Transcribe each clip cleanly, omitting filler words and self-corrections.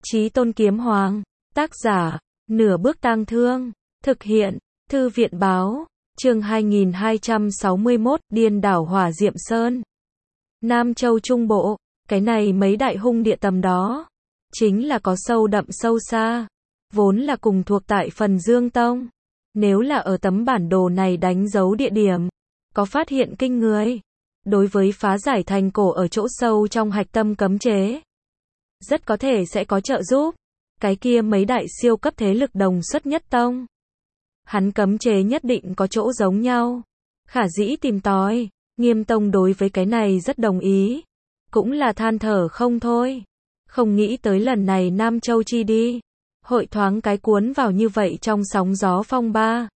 Chí Tôn Kiếm Hoàng. Tác giả, Nửa Bước Tang Thương. Thực hiện, Thư viện Báo. Chương 2261, Điên đảo Hỏa Diệm Sơn. Nam Châu Trung Bộ, cái này mấy đại hung địa tầm đó, chính là có sâu đậm sâu xa, vốn là cùng thuộc tại Phần Dương Tông. Nếu là ở tấm bản đồ này đánh dấu địa điểm, có phát hiện kinh người, đối với phá giải thành cổ ở chỗ sâu trong hạch tâm cấm chế, rất có thể sẽ có trợ giúp. Cái kia mấy đại siêu cấp thế lực đồng xuất nhất tông, hắn cấm chế nhất định có chỗ giống nhau, khả dĩ tìm tòi. Nghiêm Tông đối với cái này rất đồng ý, cũng là than thở không thôi. Không nghĩ tới lần này Nam Châu chi đi, hội thoáng cái cuốn vào như vậy trong sóng gió phong ba.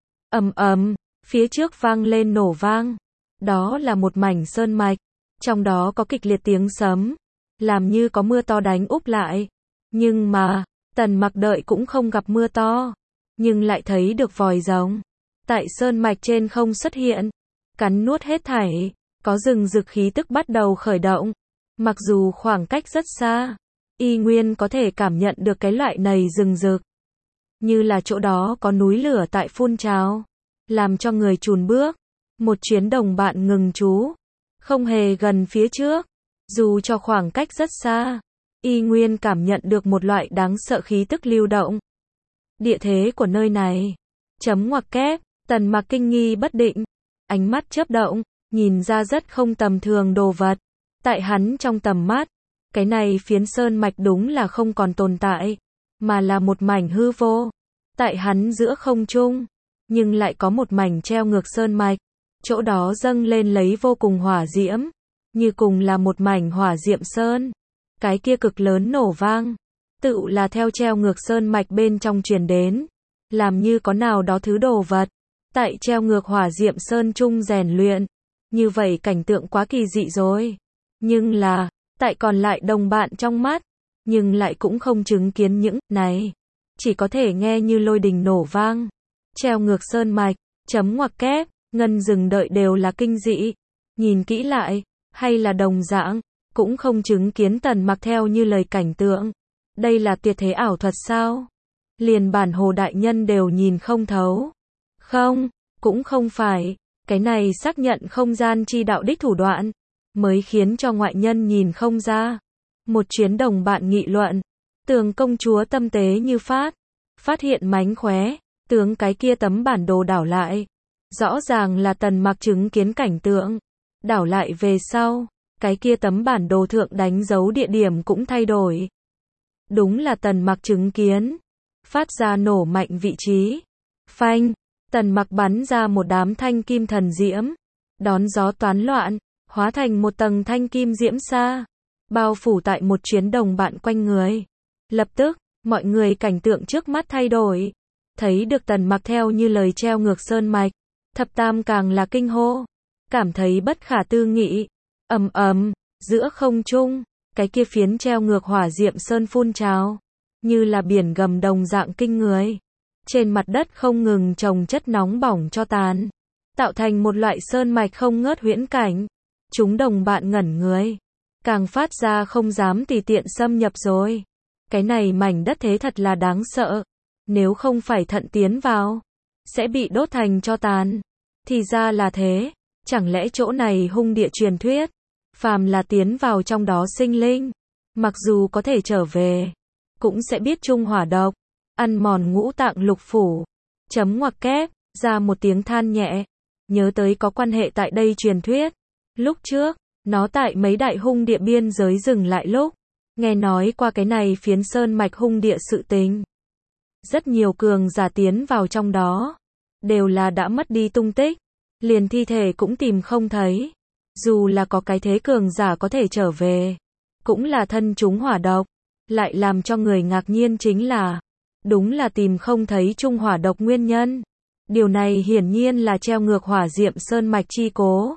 Ầm ầm, phía trước vang lên nổ vang. Đó là một mảnh sơn mạch, trong đó có kịch liệt tiếng sấm, làm như có mưa to đánh úp lại. Nhưng mà, Tần Mặc đợi cũng không gặp mưa to, nhưng lại thấy được vòi rồng tại sơn mạch trên không xuất hiện, cắn nuốt hết thảy, có rừng rực khí tức bắt đầu khởi động. Mặc dù khoảng cách rất xa, y nguyên có thể cảm nhận được cái loại này rừng rực, như là chỗ đó có núi lửa tại phun trào, làm cho người chùn bước. Một chuyến đồng bạn ngừng trú, không hề gần phía trước, dù cho khoảng cách rất xa, y nguyên cảm nhận được một loại đáng sợ khí tức lưu động. Địa thế của nơi này, chấm ngoặc kép, Tần Mặc kinh nghi bất định, ánh mắt chớp động, nhìn ra rất không tầm thường đồ vật. Tại hắn trong tầm mắt, cái này phiến sơn mạch đúng là không còn tồn tại, mà là một mảnh hư vô. Tại hắn giữa không trung, nhưng lại có một mảnh treo ngược sơn mạch, chỗ đó dâng lên lấy vô cùng hỏa diễm, như cùng là một mảnh hỏa diệm sơn. Cái kia cực lớn nổ vang, tự là theo treo ngược sơn mạch bên trong truyền đến, làm như có nào đó thứ đồ vật tại treo ngược hỏa diệm sơn trung rèn luyện. Như vậy cảnh tượng quá kỳ dị rồi. Nhưng là, tại còn lại đồng bạn trong mắt, nhưng lại cũng không chứng kiến những này, chỉ có thể nghe như lôi đình nổ vang. Treo ngược sơn mạch, chấm ngoặc kép, ngân rừng đợi đều là kinh dị. Nhìn kỹ lại, hay là đồng dạng, cũng không chứng kiến Tần Mặc theo như lời cảnh tượng. Đây là tuyệt thế ảo thuật sao? Liền bản Hồ đại nhân đều nhìn không thấu. Không, cũng không phải, cái này xác nhận không gian chi đạo đích thủ đoạn, mới khiến cho ngoại nhân nhìn không ra. Một chuyến đồng bạn nghị luận, Tường công chúa tâm tế như phát hiện mánh khóe, tướng cái kia tấm bản đồ đảo lại. Rõ ràng là Tần Mặc chứng kiến cảnh tượng, đảo lại về sau, cái kia tấm bản đồ thượng đánh dấu địa điểm cũng thay đổi. Đúng là Tần Mặc chứng kiến, phát ra nổ mạnh vị trí. Phanh, Tần Mặc bắn ra một đám thanh kim thần diễm, đón gió toán loạn, hóa thành một tầng thanh kim diễm sa, bao phủ tại một chuyến đồng bạn quanh người. Lập tức, mọi người cảnh tượng trước mắt thay đổi, thấy được Tần Mặc theo như lời treo ngược sơn mạch. Thập Tam càng là kinh hô, cảm thấy bất khả tư nghị. Ầm ầm, giữa không trung, cái kia phiến treo ngược hỏa diệm sơn phun trào, như là biển gầm đồng dạng kinh người. Trên mặt đất không ngừng chồng chất nóng bỏng cho tàn, tạo thành một loại sơn mạch không ngớt huyễn cảnh. Chúng đồng bạn ngẩn người, càng phát ra không dám tùy tiện xâm nhập rồi. Cái này mảnh đất thế thật là đáng sợ, nếu không phải thận tiến vào, sẽ bị đốt thành tro tàn. Thì ra là thế, chẳng lẽ chỗ này hung địa truyền thuyết, phàm là tiến vào trong đó sinh linh, mặc dù có thể trở về, cũng sẽ biết chung hỏa độc, ăn mòn ngũ tạng lục phủ. Chấm ngoặc kép, ra một tiếng than nhẹ, nhớ tới có quan hệ tại đây truyền thuyết. Lúc trước, nó tại mấy đại hung địa biên giới dừng lại lúc, nghe nói qua cái này phiến sơn mạch hung địa sự tình. Rất nhiều cường giả tiến vào trong đó, đều là đã mất đi tung tích, liền thi thể cũng tìm không thấy. Dù là có cái thế cường giả có thể trở về, cũng là thân chúng hỏa độc. Lại làm cho người ngạc nhiên chính là, đúng là tìm không thấy chung hỏa độc nguyên nhân. Điều này hiển nhiên là treo ngược hỏa diệm sơn mạch chi cố.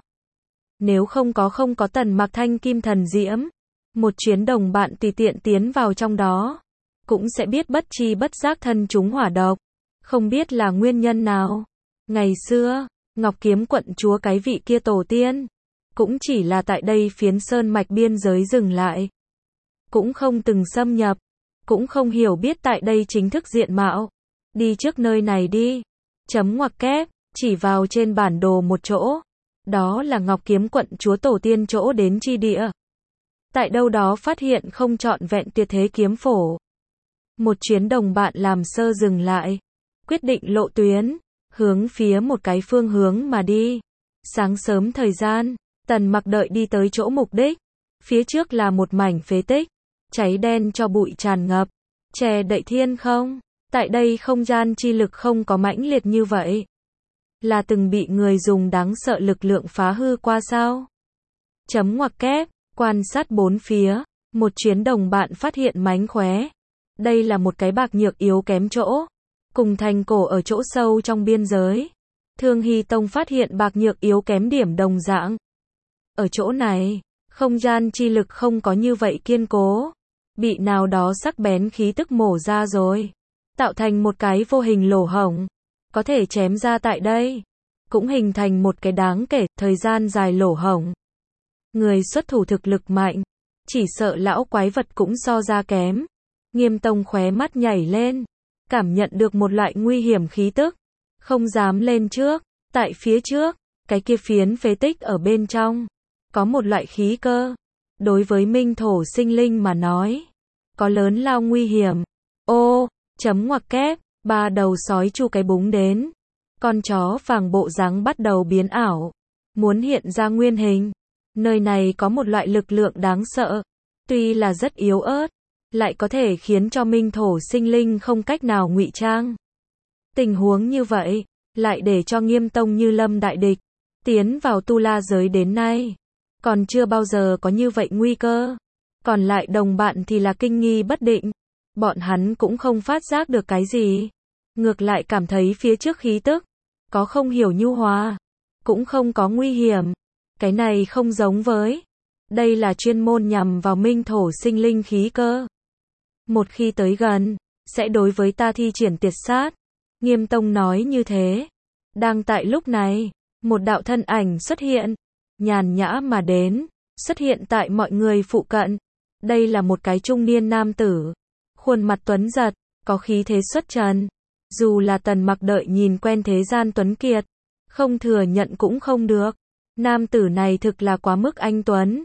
Nếu không có Tần Mặc thanh kim thần diễm, một chuyến đồng bạn tùy tiện tiến vào trong đó, cũng sẽ biết bất chi bất giác thân chúng hỏa độc. Không biết là nguyên nhân nào. Ngày xưa, Ngọc Kiếm quận chúa cái vị kia tổ tiên, cũng chỉ là tại đây phiến sơn mạch biên giới dừng lại, cũng không từng xâm nhập. cũng không hiểu biết tại đây chính thức diện mạo. Đi trước nơi này đi. Chấm ngoặc kép, chỉ vào trên bản đồ một chỗ. Đó là Ngọc Kiếm quận chúa tổ tiên chỗ đến chi địa. Tại đâu đó phát hiện không trọn vẹn tuyệt thế kiếm phổ. Một chuyến đồng bạn làm sơ dừng lại. Quyết định lộ tuyến, hướng phía một cái phương hướng mà đi. Sáng sớm thời gian, Tần Mặc đợi đi tới chỗ mục đích. Phía trước là một mảnh phế tích, cháy đen cho bụi tràn ngập, che đậy thiên không. Tại đây không gian chi lực không có mãnh liệt như vậy. Là từng bị người dùng đáng sợ lực lượng phá hư qua sao? Chấm ngoặc kép, quan sát bốn phía, một chuyến đồng bạn phát hiện mánh khóe. Đây là một cái bạc nhược yếu kém chỗ. Cùng thành cổ ở chỗ sâu trong biên giới. Thương Hy Tông phát hiện bạc nhược yếu kém điểm đồng dạng. Ở chỗ này, không gian chi lực không có như vậy kiên cố. Bị nào đó sắc bén khí tức mổ ra rồi. Tạo thành một cái vô hình lỗ hổng. Có thể chém ra tại đây. Cũng hình thành một cái đáng kể, thời gian dài lỗ hổng. Người xuất thủ thực lực mạnh. Chỉ sợ lão quái vật cũng so ra kém. Nghiêm Tông khóe mắt nhảy lên. Cảm nhận được một loại nguy hiểm khí tức. Không dám lên trước. Tại phía trước, cái kia phiến phế tích ở bên trong. Có một loại khí cơ. Đối với minh thổ sinh linh mà nói. Có lớn lao nguy hiểm. Ô, chấm ngoặc kép, ba đầu sói chu cái búng đến. Con chó vàng bộ dáng bắt đầu biến ảo. Muốn hiện ra nguyên hình. Nơi này có một loại lực lượng đáng sợ. Tuy là rất yếu ớt. Lại có thể khiến cho minh thổ sinh linh không cách nào ngụy trang. Tình huống như vậy, lại để cho Nghiêm Tông như lâm đại địch. Tiến vào tu la giới đến nay. Còn chưa bao giờ có như vậy nguy cơ. Còn lại đồng bạn thì là kinh nghi bất định. Bọn hắn cũng không phát giác được cái gì. Ngược lại cảm thấy phía trước khí tức. Có không hiểu nhu hòa. Cũng không có nguy hiểm. Cái này không giống với. Đây là chuyên môn nhằm vào minh thổ sinh linh khí cơ. Một khi tới gần, sẽ đối với ta thi triển tiệt sát. Nghiêm Tông nói như thế. Đang tại lúc này, một đạo thân ảnh xuất hiện. Nhàn nhã mà đến. Xuất hiện tại mọi người phụ cận. Đây là một cái trung niên nam tử. Khuôn mặt tuấn giật, có khí thế xuất trần. Dù là Tần Mặc đợi nhìn quen thế gian tuấn kiệt. Không thừa nhận cũng không được. Nam tử này thực là quá mức anh tuấn.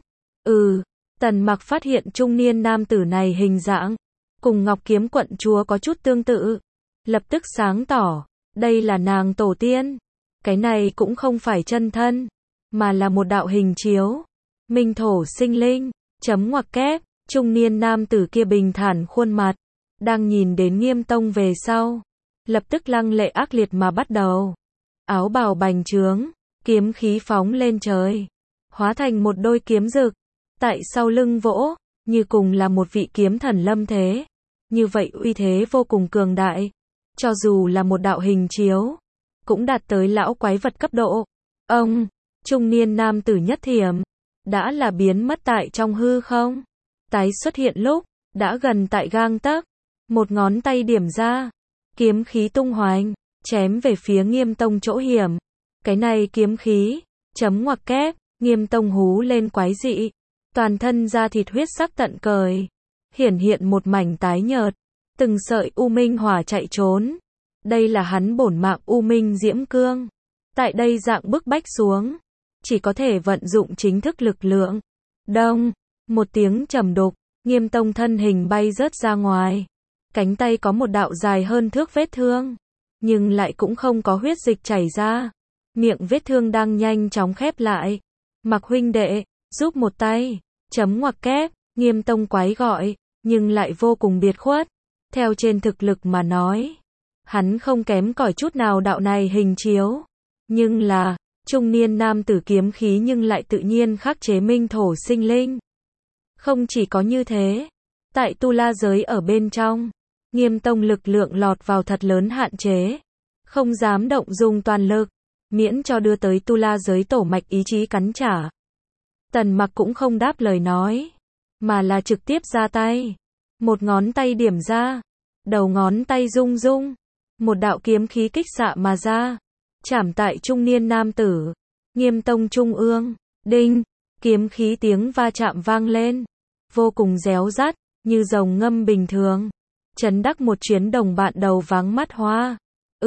Tần Mặc phát hiện trung niên nam tử này hình dạng. Cùng Ngọc Kiếm quận chúa có chút tương tự. Lập tức sáng tỏ. Đây là nàng tổ tiên. Cái này cũng không phải chân thân. Mà là một đạo hình chiếu. Minh thổ sinh linh. Chấm ngoặc kép. Trung niên nam tử kia bình thản khuôn mặt. Đang nhìn đến Nghiêm Tông về sau. Lập tức lăng lệ ác liệt mà bắt đầu. Áo bào bành trướng. Kiếm khí phóng lên trời. Hóa thành một đôi kiếm rực. Tại sau lưng vỗ. Như cùng là một vị kiếm thần lâm thế. Như vậy uy thế vô cùng cường đại. Cho dù là một đạo hình chiếu. Cũng đạt tới lão quái vật cấp độ. Ông, trung niên nam tử nhất thiểm. Đã là biến mất tại trong hư không. Tái xuất hiện lúc. Đã gần tại gang tấc. Một ngón tay điểm ra. Kiếm khí tung hoành. Chém về phía Nghiêm Tông chỗ hiểm. Cái này kiếm khí. Chấm ngoặc kép. Nghiêm Tông hú lên quái dị. Toàn thân da thịt huyết sắc tận cời. Hiển hiện một mảnh tái nhợt. Từng sợi u minh hỏa chạy trốn. Đây là hắn bổn mạng u minh diễm cương. Tại đây dạng bức bách xuống. Chỉ có thể vận dụng chính thức lực lượng. Đông. Một tiếng trầm đục. Nghiêm Tông thân hình bay rớt ra ngoài. Cánh tay có một đạo dài hơn thước vết thương. Nhưng lại cũng không có huyết dịch chảy ra. Miệng vết thương đang nhanh chóng khép lại. Mặc huynh đệ, giúp một tay. Chấm ngoặc kép. Nghiêm Tông quái gọi. Nhưng lại vô cùng biệt khuất. Theo trên thực lực mà nói. Hắn không kém cỏi chút nào đạo này hình chiếu. Nhưng là, trung niên nam tử kiếm khí nhưng lại tự nhiên khắc chế minh thổ sinh linh. Không chỉ có như thế. Tại tu la giới ở bên trong. Nghiêm Tông lực lượng lọt vào thật lớn hạn chế. Không dám động dùng toàn lực. Miễn cho đưa tới tu la giới tổ mạch ý chí cắn trả. Tần Mặc cũng không đáp lời nói. Mà là trực tiếp ra tay. Một ngón tay điểm ra. Đầu ngón tay rung rung. Một đạo kiếm khí kích xạ mà ra. Chảm tại trung niên nam tử. Nghiêm Tông trung ương. Đinh. Kiếm khí tiếng va chạm vang lên. Vô cùng réo rắt. như rồng ngâm bình thường. Trấn đắc một chuyến đồng bạn đầu váng mắt hoa.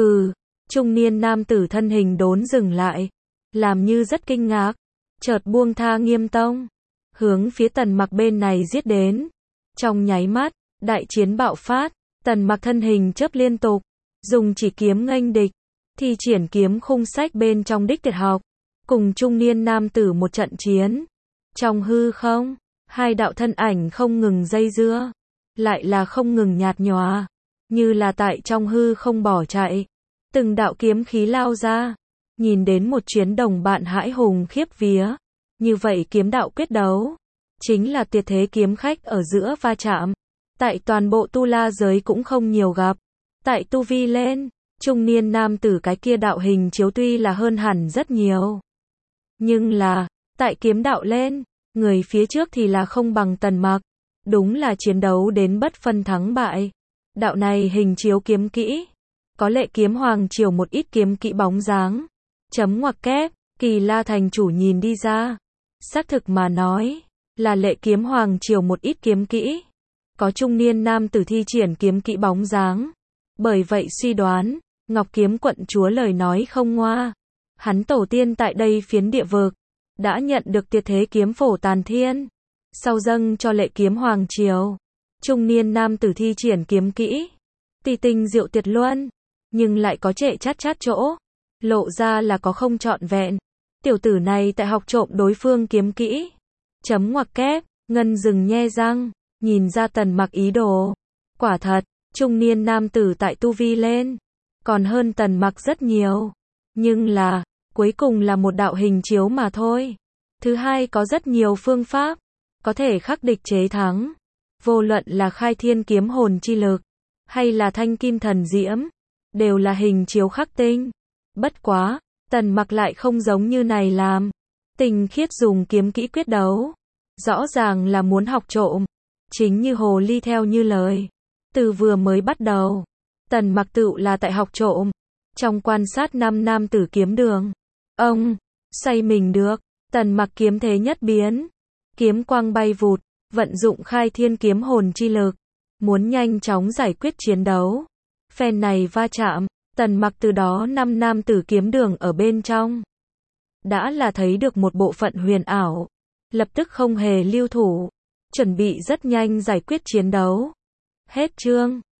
Trung niên nam tử thân hình đốn dừng lại, làm như rất kinh ngạc, chợt buông tha Nghiêm Tông, hướng phía Tần Mặc bên này giết đến. Trong nháy mắt, đại chiến bạo phát, Tần Mặc thân hình chớp liên tục, dùng chỉ kiếm nghênh địch, thi triển kiếm khung sách bên trong đích tuyệt học, cùng trung niên nam tử một trận chiến. Trong hư không, hai đạo thân ảnh không ngừng dây dưa, lại là không ngừng nhạt nhòa, như là tại trong hư không bỏ chạy. Từng đạo kiếm khí lao ra, nhìn đến một chuyến đồng bạn hãi hùng khiếp vía. Như vậy kiếm đạo quyết đấu, chính là tuyệt thế kiếm khách ở giữa va chạm. Tại toàn bộ tu la giới cũng không nhiều gặp. Tại tu vi lên, trung niên nam tử cái kia đạo hình chiếu tuy là hơn hẳn rất nhiều. Nhưng là, tại kiếm đạo lên, người phía trước thì là không bằng Tần Mặc. Đúng là chiến đấu đến bất phân thắng bại. Đạo này hình chiếu kiếm kỹ, có Lệ Kiếm Hoàng Triều một ít kiếm kỹ bóng dáng. Chấm ngoặc kép, Kỳ La thành chủ nhìn đi ra. Xác thực mà nói, là Lệ Kiếm Hoàng Triều một ít kiếm kỹ. Có trung niên nam tử thi triển kiếm kỹ bóng dáng. Bởi vậy suy đoán, Ngọc Kiếm quận chúa lời nói không ngoa. Hắn tổ tiên tại đây phiến địa vực, đã nhận được tuyệt thế kiếm phổ tàn thiên. Sau dâng cho Lệ Kiếm Hoàng Triều, trung niên nam tử thi triển kiếm kỹ. Tỳ tinh diệu tuyệt luân, nhưng lại có trệ chát chát chỗ. Lộ ra là có không trọn vẹn. Tiểu tử này tại học trộm đối phương kiếm kỹ. Chấm ngoặc kép, Ngân dừng nhe răng, nhìn ra Tần Mặc ý đồ. Quả thật, trung niên nam tử tại tu vi lên, còn hơn Tần Mặc rất nhiều. Nhưng là, cuối cùng là một đạo hình chiếu mà thôi. Thứ hai có rất nhiều phương pháp, có thể khắc địch chế thắng. Vô luận là khai thiên kiếm hồn chi lực, hay là thanh kim thần diễm, đều là hình chiếu khắc tinh. Bất quá, Tần Mặc lại không giống như này làm. Tình khiết dùng kiếm kỹ quyết đấu. Rõ ràng là muốn học trộm. Chính như hồ ly theo như lời. Từ vừa mới bắt đầu, Tần Mặc tự là tại học trộm. Trong quan sát 5 nam tử kiếm đường, ông say mình được. Tần Mặc kiếm thế nhất biến, kiếm quang bay vụt, vận dụng khai thiên kiếm hồn chi lực, muốn nhanh chóng giải quyết chiến đấu. Phen này va chạm, Tần Mặc từ đó 5 nam tử kiếm đường ở bên trong, đã là thấy được một bộ phận huyền ảo, lập tức không hề lưu thủ, chuẩn bị rất nhanh giải quyết chiến đấu. Hết chương.